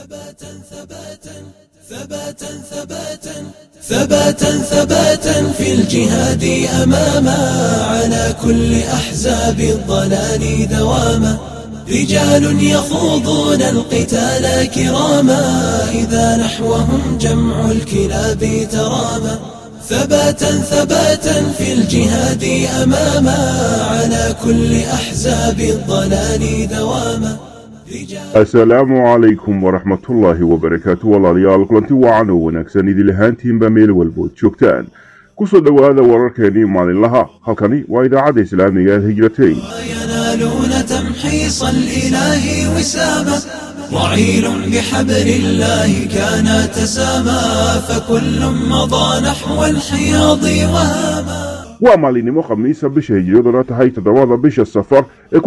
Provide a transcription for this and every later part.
ثباتا ثباتا ثباتا ثباتا ثباتا ثباتا في الجهاد أماما على كل أحزاب الضلال دواما رجال يخوضون القتال كراما إذا نحوهم جمع الكلاب تراما ثباتا ثباتا في الجهاد أماما على كل أحزاب الضلال دواما. السلام عليكم ورحمة الله وبركاته. والله كلنتي وعنا ونكسن إذا لهانتين بميل والبوت شوكتان كسر هذا وركاني مال الله هلكني وإذا عاد إسلامي الهجرتين ينالون تمحيص الإله وساما رعيل بحبل الله كان تساما فكل مضى نحو الحياض وهاما. ومالينimo khamiisa bisha hijriyaduna tahay 7 bisha safar ee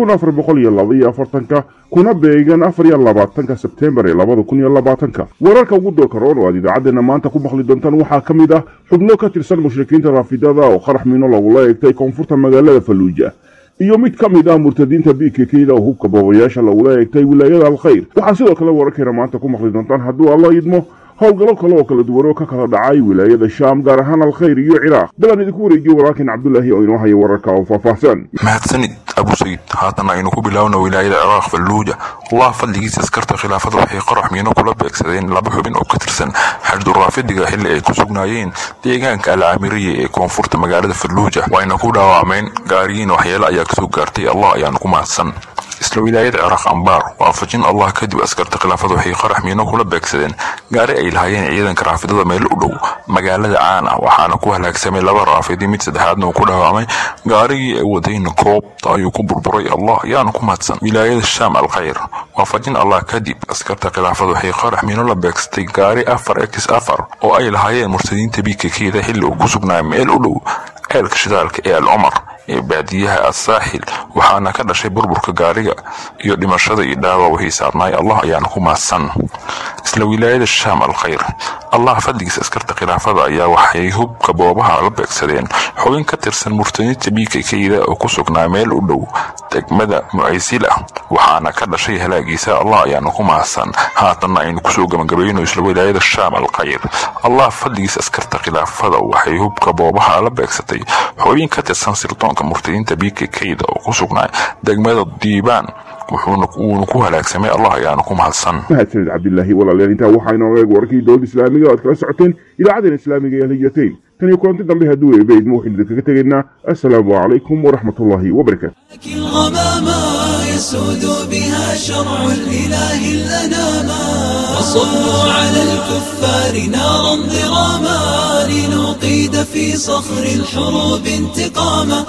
1440 kuna beegan 24 Sebtembar 2020 wararka ugu dookaroon oo idaacadena maanta ku maqli doontaan waxa kamid ah xubno ka tirsan mushrikiinta raafidada oo qarax miino lagu leeyay koonfurta magaalada Fallujah iyo mid kamid ah murtadiinta BKK-da oo hubka boobayaasha lagu leeyay wilaayada Al-Khayr. waxa sidoo kale wararkeena maanta ku maqli doontaan hadduu Allah idmo howlgallo kale oo kala duwan oo ka kala dhacay wilaayada Shaam gaar ahaan Al-Khayr iyo Ciraaq. dalan idinku wareejiyo walaalkeen Cabdullaahi oo inoo haya wararka oo faahfaahsan. mahadsanid Abu Sayd. haatan aynu ku bilaawno wilaayada Ciraaq Fallujah. Allah fadligiisa askarta khilaafada waxay qarax miino kula beegsadeen laba xubin oo ka tirsan xaddu raafidiga xilli ay ku sugnaayeen deegaanka Al-Aamiriye ee koonfurta magaalada Fallujah. wayna ku dhaawacmeen gaariin waxyeelo ayaa ka soo gaartay. Allah ayaanu ku mahadsan. isla wilaayada Ciraaq Anbar waafajin Allah kadib askarta khilaafada waxay qarax miino kula beegsadeen gaari ay lahaayeen ciidanka raafidada meel u dhow magaalada Caana waxaana ku halaagsamay laba raafidi mid saddexaadna uu ku dhaawacmay gaarigii ay wadeen koob ayuu ku burburay. Allah ayaanu ku mahadsan. wilaayada Shaam Al-Khayr waafajin Allah kadib askarta khilaafada waxay qarax miino la beegsatay gaari 4x4 oo ay lahaayeen murtadiinta BKK-da xilli uu ku sugnaa meel u dhow ceelka shidaalka ee Al-Umar ee baadiyaha As-Saaxil waxaana ka dhashay burburka gaariga iyo dhimashada iyo dhaawac wixii saarnay. Allah ayaanu ku mahadsan. isla wilaayada Shaam Al-Khayr Allah fadligiisa askarta khilaafada ayaa waxay hubka boobaha la beegsadeen xubin ka tirsan murtadiinta BKK-da oo ku sugnaa meel u dhow degmada Mu'aysila waxaana ka dhashay halaagiisa. Allah ayaanu ku mahadsan. haatan aynu ku soo gabagabayno isla wilaayada Shaam Al-Khayr Allah fadligiisa askarta khilaafada waxay hubka boobaha la beegsatay xubin ka tirsan sirdoonka murtadiinta BKK-da oo ku sugnaa degmada Diibaan wuxuuna ku halaagsamay. Allah ayaanu ku mahadsan. mahadsanid Cabdullaahi. walaalyaal intaa waxaa inoo eeg warkii dowladda islaamiga oo aad kala socoteen idaacadda islaamiga ee Al-Hijratain. tan iyo kulanti dambe hadduu eebayd waxaynu idinkaga tegaynaa. assalaamu calaykum waraxmatullaahi wabarakaatu. الغمامة يسود بها شرع الإله الأناما وصبوا على الكفار نارا ضراما لنقيد في صخر الحروب انتقاما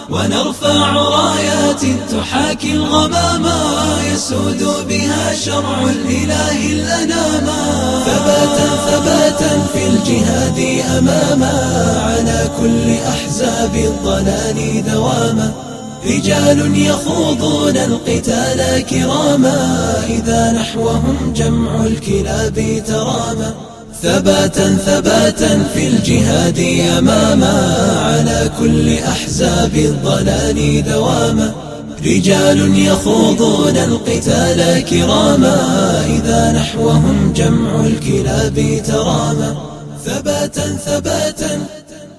ونرفع رايات تحاكي الغمامة يسود بها شرع الإله الأناما ثباتا ثباتا في الجهاد أماما على كل أحزاب الضلال دواما رجال يخوضون القتال كراما إذا نحوهم جمع الكلاب تراما ثباتا ثباتا في الجهاد أماما على كل أحزاب الضلال دواما رجال يخوضون القتال كراما إذا نحوهم جمع الكلاب تراما ثباتا ثباتا